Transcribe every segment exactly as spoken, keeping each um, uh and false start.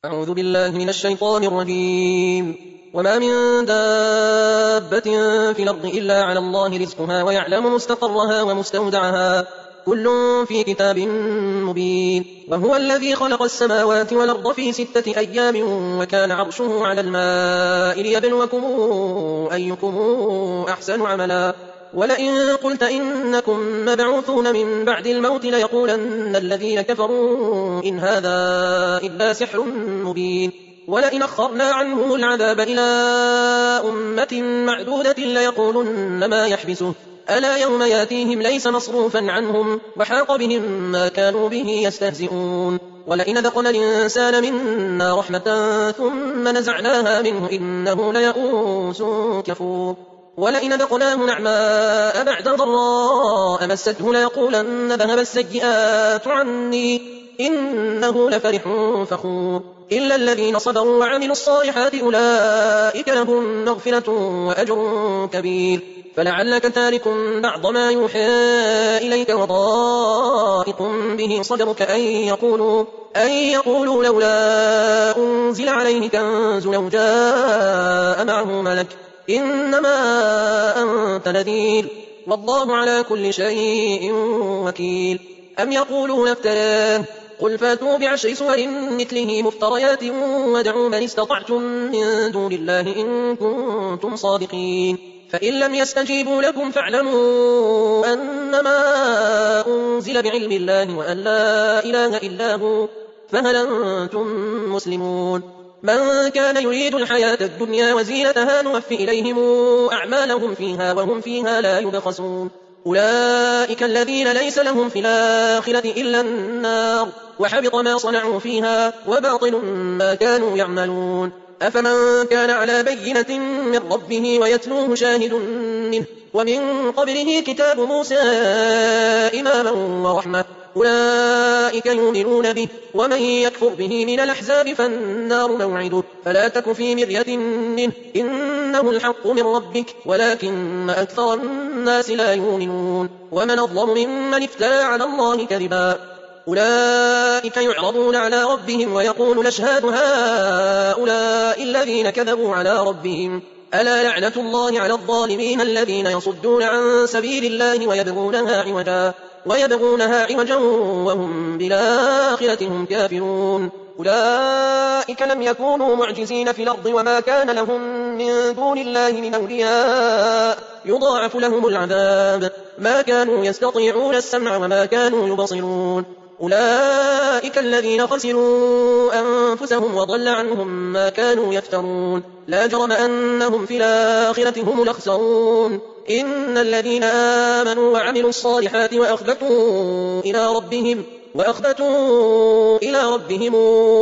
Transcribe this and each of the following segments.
أعوذ بالله من الشيطان الرجيم. وما من دابة في الأرض إلا على الله رزقها ويعلم مستقرها ومستودعها كل في كتاب مبين. وهو الذي خلق السماوات والأرض في ستة أيام وكان عرشه على الماء ليبلوكم أيكم أحسن عملا. ولئن قلت إنكم مبعوثون من بعد الموت ليقولن الذين كفروا إن هذا إلا سحر مبين. ولئن أخرنا عنه العذاب إلى أمة معدودة ليقولن ما يحبسه ألا يوم ياتيهم ليس مصروفا عنهم وحاق بهم ما كانوا به يستهزئون. ولئن ذقنا الإنسان منا رحمة ثم نزعناها منه إنه ليئوس كفور. ولئن ذقناه نعماء بعد ضراء مسته ليقولن ذهب السيئات عني إنه لفرح فخور. إلا الذين صبروا وعملوا الصالحات أولئك لهم مغفرة وأجر كبير. فلعلك تارك بعض ما يوحى إليك وضائق به صدرك أن يقولوا, أن يقولوا لولا أنزل عليه كنز لو جاء معه ملك إنما أنت نذير والله على كل شيء وكيل. أم يقولون افتراه قل فاتوا بعشر سور مثله مفتريات وادعوا من استطعتم من دون الله إن كنتم صادقين. فإن لم يستجيبوا لكم فاعلموا أنما أنزل بعلم الله وأن لا إله إلا هو فهل أنتم مسلمون. من كان يريد الحياة الدنيا وزينتها نوفي إليهم أعمالهم فيها وهم فيها لا يبخسون. أولئك الذين ليس لهم في الآخرة إلا النار وحبط ما صنعوا فيها وباطل ما كانوا يعملون. أفمن كان على بينة من ربه ويتلوه شاهد منه ومن قبله كتاب موسى إماما ورحمة أولئك يؤمنون به ومن يكفر به من الأحزاب فالنار موعده فلا تك في مرية منه إنه الحق من ربك ولكن أكثر الناس لا يؤمنون. ومن أظلم ممن افترى على الله كذبا أولئك يعرضون على ربهم ويقول الأشهاد هؤلاء الذين كذبوا على ربهم ألا لعنة الله على الظالمين الذين يصدون عن سبيل الله ويبغونها عوجا ويبغونها عوجا وهم بالآخرة هم كافرون. أولئك لم يكونوا معجزين في الأرض وما كان لهم من دون الله من أولياء يضاعف لهم العذاب ما كانوا يستطيعون السمع وما كانوا يبصرون. أولئك الذين خسروا أنفسهم وضل عنهم ما كانوا يفترون لا جرم أنهم في الآخرة هم الأخسرون. إن الذين آمنوا وعملوا الصالحات وأخبتوا إلى ربهم وأخبتوا إلى ربهم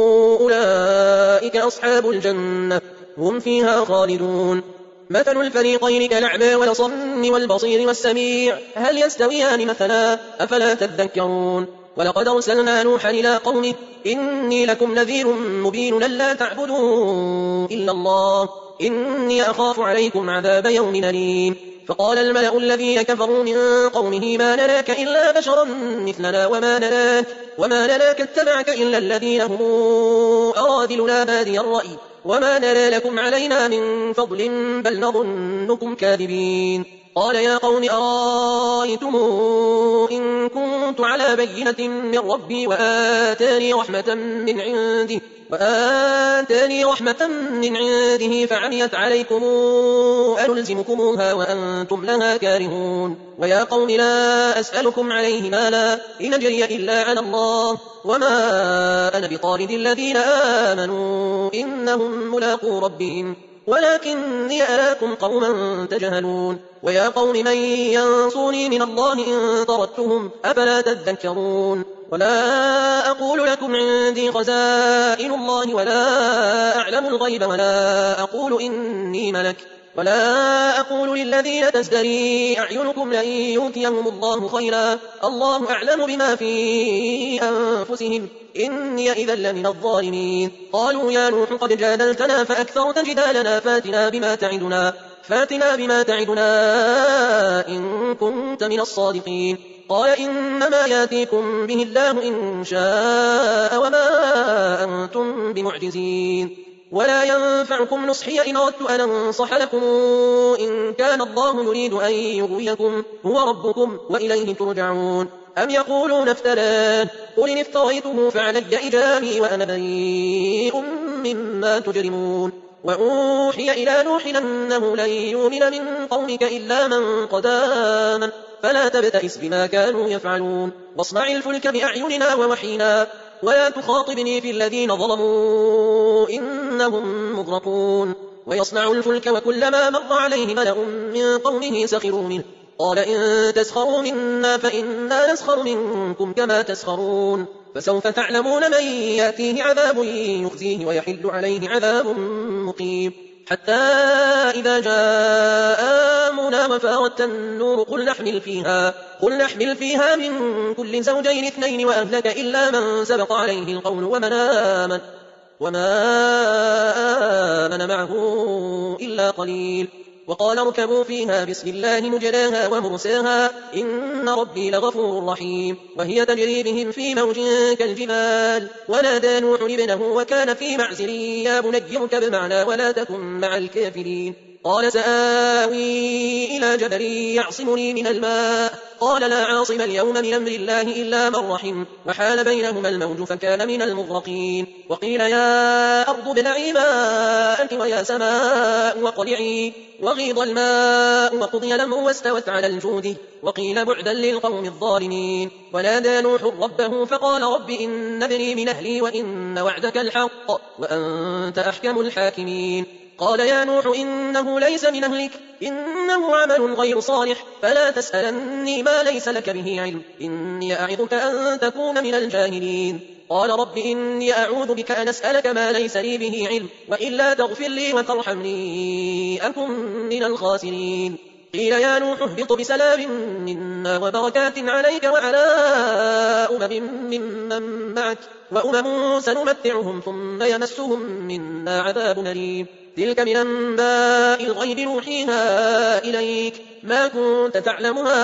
أولئك أصحاب الجنة هم فيها خالدون. مثل الفريقين كالأعمى والأصم والبصير والسميع هل يستويان مثلا أفلا تذكرون. ولقد أرسلنا نوحا إلى قومه إني لكم نذير مبين ألا تعبدوا إلا الله إني أخاف عليكم عذاب يوم أليم. فقال الملأ الذين كفروا من قومه ما نراك إلا بشرا مثلنا وما نراك, وما نراك اتبعك إلا الذين هم أرادلنا بادي الرأي وما نرى لكم علينا من فضل بل نظنكم كاذبين. قال يا قوم أرأيتم إن كنت على بينة من ربي وآتاني رحمة من عنده وآتاني رحمة من عنده فعميت عليكم أنلزمكموها وأنتم لها كارهون. ويا قوم لا أسألكم عليه مالا إن أجري إلا على الله وما أنا بطارد الذين آمنوا إنهم ملاقو ربهم ولكني أراكم قوما تجهلون. ويا قوم من ينصرني من الله إن طردتهم أفلا تذكرون. ولا أقول لكم عندي خزائن الله ولا أعلم الغيب ولا أقول إني ملك ولا أقول للذين تزدري أعينكم لن يؤتيهم الله خيرا الله أعلم بما في أنفسهم إني إذا لمن الظالمين. قالوا يا نوح قد جادلتنا فأكثرت جدالنا فاتنا بما تعدنا فاتنا بما تعدنا إن كنت من الصادقين. قال إنما ياتيكم به الله إن شاء وما أنتم بمعجزين. ولا ينفعكم نصحي إن أردت أن أنصح لكم إن كان الله يريد أن يغويكم هو ربكم وإليه ترجعون. أم يقولون افتراه قل إن افتريته فعلي إجرامي وأنا بريء مما تجرمون. وأوحي إلى نوح أنه لن يؤمن من قومك إلا من قد آمن فلا تبتئس بما كانوا يفعلون واصنع الفلك بأعيننا ووحينا ولا تخاطبني في الذين ظلموا إنهم مغرقون. ويصنع الفلك وكلما مر عليه ملأ من قومه سخروا منه قال إن تسخروا منا فإنا نسخر منكم كما تسخرون. فسوف تعلمون من يأتيه عذاب يخزيه ويحل عليه عذاب مقيم. حتى إذا جاء آمنا وفارت النور قل نحمل فيها, قل نحمل فيها من كل زوجين اثنين وأهلك إلا من سبق عليه القول ومن آمن وما آمن معه إلا قليل. وقال اركبوا فيها بسم الله مجراها ومرساها إن ربي لغفور رحيم. وهي تجري بهم في موج كالجبال ونادى نوح ابنه وكان في معزل يا بني اركب معنا ولا تكن مع الكافرين. قال سآوي إلى جبل يعصمني من الماء قال لا عاصم اليوم من أمر الله إلا من رحم وحال بينهما الموج فكان من المغرقين. وقيل يا أرض ابلعي ماءك ويا سماء وقلعي وغيض الماء وقضي الأمر واستوت على الجود وقيل بعدا للقوم الظالمين. ونادى نوح ربه فقال رب إن ابني من أهلي وإن وعدك الحق وأنت أحكم الحاكمين. قال يا نوح إنه ليس من أهلك إنه عمل غير صالح فلا تسألني ما ليس لك به علم إني أعظك أن تكون من الجاهلين. قال رب إني أعوذ بك أن أسألك ما ليس لي به علم وإلا تغفر لي وترحمني أكن من الخاسرين. قيل يا نوح اهبط بسلام منا وبركات عليك وعلى أمم ممن معك وأمم سنمتعهم ثم يمسهم منا عذاب أليم. تلك من أنباء الغيب نوحيها إليك ما كنت تعلمها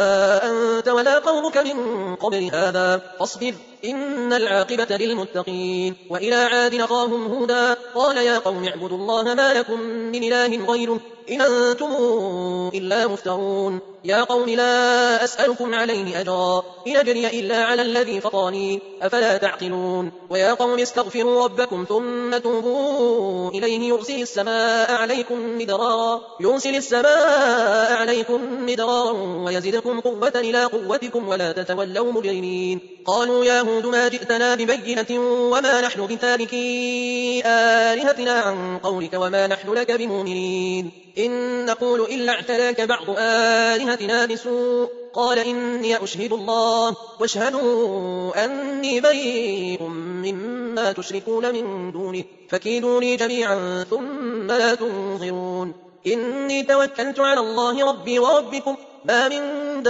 أنت ولا قومك من قبل هذا فاصبر إن العاقبة للمتقين. وإلى عاد أخاهم هودا قال يا قوم اعبدوا الله ما لكم من إله غيره إن أنتم إلا مفترون. يا قوم لا أسألكم عليه أجرا إن أجري إلا على الذي فطرني أفلا تعقلون. ويا قوم استغفروا ربكم ثم توبوا إليه يرسل السماء عليكم مدرارا يرسل السماء عليكم مدرارا ويزدكم قوة إلى قوتكم ولا تتولوا مجرمين. قالوا يا هود ما جئتنا ببينة وما نحن بتاركي آلهتنا عن قولك وما نحن لك بمؤمنين إن نقول إلا اعتلاك بعض آلهتنا بسوء قال إني أشهد الله واشهدوا أني بريء مما تشركون من دونه فكيدوني جميعا ثم لا تنظرون. إني توكلت على الله ربي وربكم ما من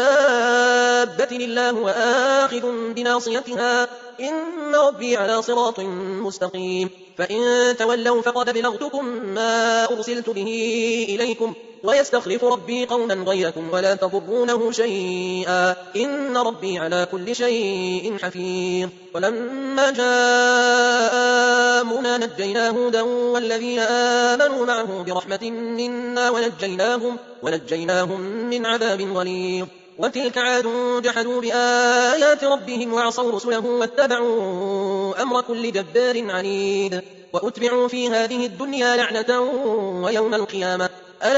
دابة إلا هو آخذ بناصيتها إن ربي على صراط مستقيم. فإن تولوا فقد بلغتكم ما أرسلت به إليكم ويستخلف ربي قوما غيركم ولا تضرونه شيئا إن ربي على كل شيء حفيظ. ولما جاء أمرنا نجينا هودا والذين آمنوا معه برحمة منا ونجيناهم, ونجيناهم من عذاب غليظ. وتلك عاد جحدوا بآيات ربهم وعصوا رسله واتبعوا أمر كل جبار عنيد وأتبعوا في هذه الدنيا لعنة ويوم القيامة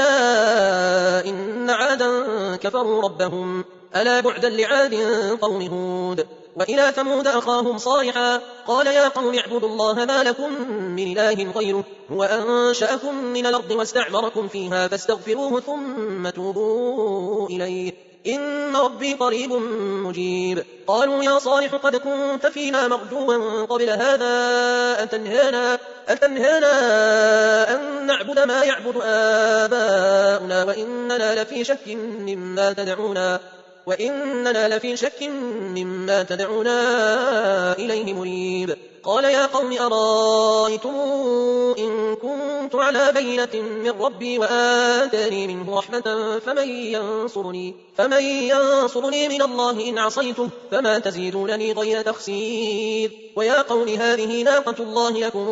ألا إن عادا كفروا ربهم ألا بعدا لعاد قوم هود. وإلى ثمود أخاهم صالحا قال يا قوم اعبدوا الله ما لكم من إله غيره هو أنشأكم من الأرض واستعمركم فيها فاستغفروه ثم توبوا إليه إن ربي قريب مجيب. قالوا يا صالح قد كنت فينا مرجوا قبل هذا أتنهانا, أتنهانا أن نعبد ما يعبد آباؤنا وإننا لفي شك مما تدعونا, وإننا لفي شك مما تدعونا إليه مريب. قال يا قوم أرأيتم إن كنت على بينة من ربي وآتاني منه رحمة فمن ينصرني, فمن ينصرني من الله إن عصيته فما تزيدونني غير تخسير. ويا قوم هذه ناقة الله لكم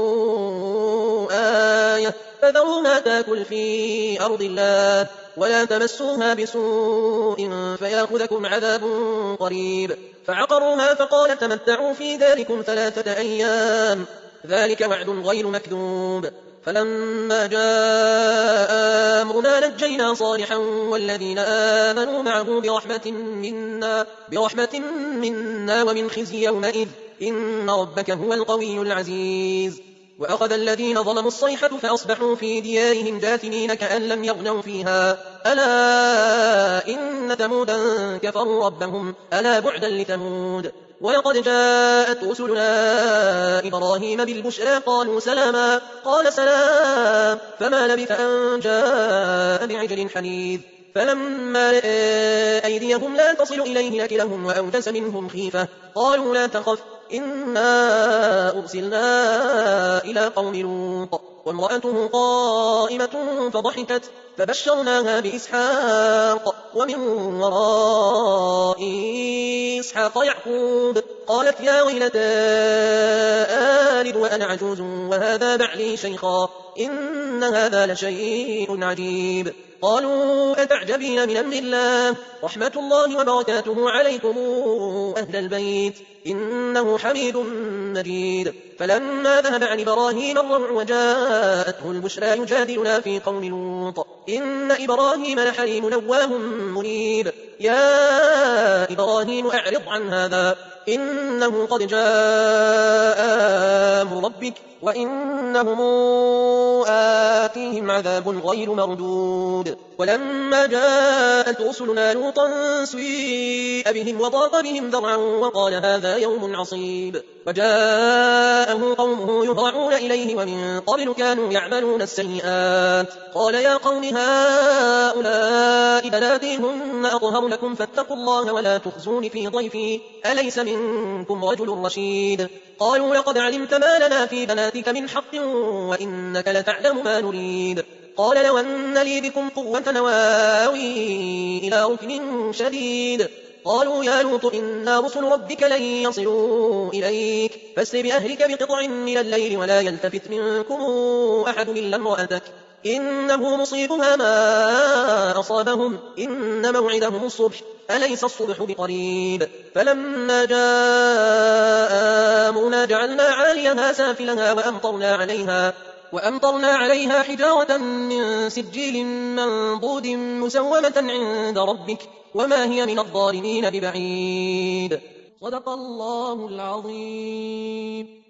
آية فذروها تاكل في أرض الله ولا تمسوها بسوء فيأخذكم عذاب قريب. فعقروها فقال تمتعوا في ذلكم ثلاثة أيام ذلك وعد غير مكذوب. فلما جاء أمرنا نجينا صالحا والذين آمنوا معه برحمة منا, برحمة منا ومن خزي يومئذ إن ربك هو القوي العزيز. وأخذ الذين ظلموا الصيحة فأصبحوا في ديارهم جاثمين كأن لم يغنوا فيها ألا إن ثمودا كفروا ربهم ألا بعدا لثمود. ولقد جاءت رسلنا إبراهيم بالبشرى قالوا سلاما قال سلام فما لبث أن جاء بعجل حنيذ. فلما رأى أيديهم لا تصل إليه نكرهم وأوجس منهم خيفة قالوا لا تخف إنا أرسلنا إلى قوم لوط وامرأته قائمة فضحكت فبشرناها بإسحاق ومن وراء إسحاق يعقوب قالت يا ويلتى آلد وأنا عجوز وهذا بعلي شيخا إن هذا لشيء عجيب. قالوا أتعجبين من أمر الله رحمة الله وبركاته عليكم أهل البيت إنه حميد مجيد. فلما ذهب عن إبراهيم الروع وجاءته البشرى يجادلنا في قوم لوط إن إبراهيم لحليم أواه منيب. يا إبراهيم أعرض عن هذا إنه قد جاء أمر ربك وإنهم آتيهم عذاب غير مردود. ولما جاءت رسلنا لوطا سيء بهم وضاق بهم ذرعا وقال هذا يوم عصيب. وجاءه قومه يهرعون إليه ومن قبل كانوا يعملون السيئات قال يا قوم هؤلاء بناتي هن أطهر لكم فاتقوا الله ولا تخزون في ضيفي أليس منكم رجل رشيد. قالوا لقد علمت ما لنا في بناتك من حق وإنك لتعلم ما نريد. قال لو أن لي بكم قوة وآوي إلى ركن شديد. قالوا يا لوط إنا رسل ربك لن يصلوا إليك فاسر بأهلك بقطع من الليل ولا يلتفت منكم أحد إلا امرأتك إنه مصيبها ما أصابهم إن موعدهم الصبح أليس الصبح بقريب. فلما جاء أمرنا جعلنا عاليها سافلها وأمطرنا عليها وأمطرنا عليها حجارة من سجيل منضود مسومة عند ربك وما هي من الظالمين ببعيد. صدق الله العظيم.